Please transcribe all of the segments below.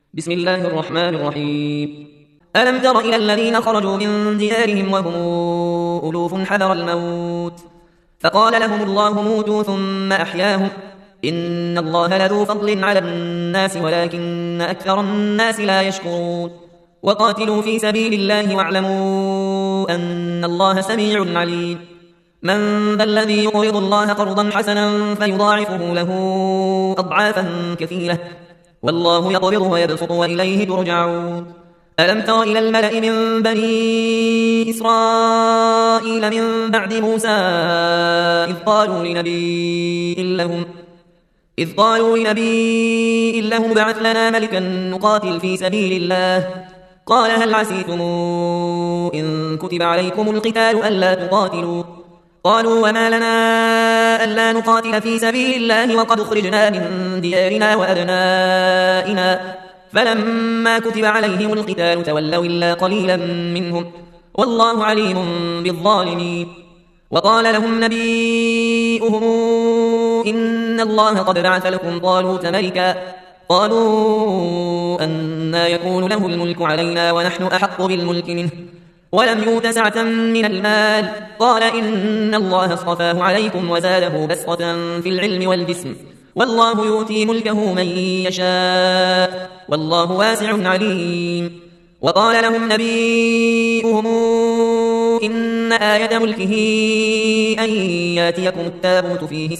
بسم الله الرحمن الرحيم. ألم تر إلى الذين خرجوا من ديارهم وهم ألوف حذر الموت فقال لهم الله موتوا ثم أحياهم إن الله لذو فضل على الناس ولكن أكثر الناس لا يشكرون. وقاتلوا في سبيل الله واعلموا أن الله سميع عليم. من ذا الذي يقرض الله قرضا حسنا فيضاعفه له أضعافا كثيرة والله يقبض ويبسط وإليه ترجعون. ألم تر إلى الملأ من بني إسرائيل من بعد موسى إذ قالوا لنبي لهم ابعث لنا ملكا نقاتل في سبيل الله قال هل عسيتم إن كتب عليكم القتال ألا تقاتلوا قالوا وما لنا ألا نقاتل في سبيل الله وقد خرجنا من ديارنا وأبنائنا فلما كتب عليهم القتال تولوا إلا قليلا منهم والله عليم بالظالمين. وقال لهم نبيئهم إن الله قد بعث لكم طالوت ملكا قالوا أنى يكون له الملك علينا ونحن أحق بالملك منه ولم يؤت سعة من المال قال إن الله اصطفاه عليكم وزاده بسطة في العلم والجسم والله يؤتي ملكه من يشاء والله واسع عليم. وقال لهم نبيئهم إن آية ملكه أن ياتيكم التابوت فيه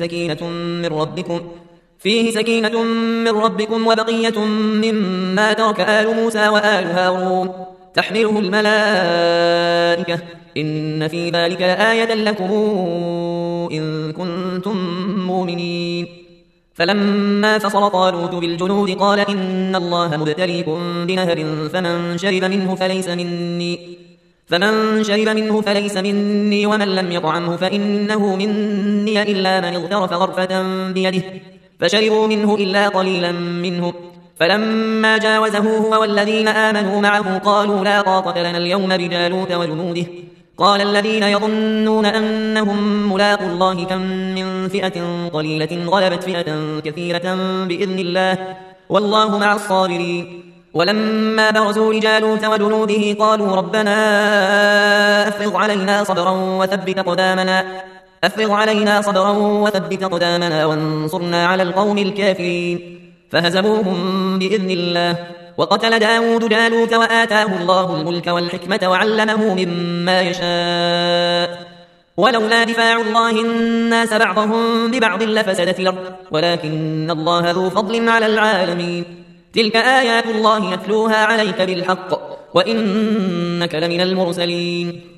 سكينة من ربكم وبقية مما ترك آل موسى وآل هارون تحمله الملائكة إن في ذلك لآية لكم إن كنتم مؤمنين. فلما فصل طالوت بالجنود قال إن الله مبتليكم بنهر فمن شرب منه فليس مني ومن لم يطعمه فإنه مني إلا من اغترف غرفة بيده فشربوا منه إلا قليلا منهم فلما جاوزه هو والذين آمنوا معه قالوا لا طاقة لنا اليوم بجالوت وجنوده قال الذين يظنون أنهم ملاقوا الله كم من فئة قليلة غلبت فئة كثيرة بإذن الله والله مع الصابرين. ولما برزوا لجالوت وجنوده قالوا ربنا أفرغ علينا صبرا وثبت قدامنا وانصرنا على القوم الكافرين فهزموهم بإذن الله. وقتل داود جالوت وآتاه الله الملك والحكمة وعلمه مما يشاء ولولا دفاع الله الناس بعضهم ببعض لفسدت الأرض ولكن الله ذو فضل على العالمين. تلك آيات الله نتلوها عليك بالحق وإنك لمن المرسلين.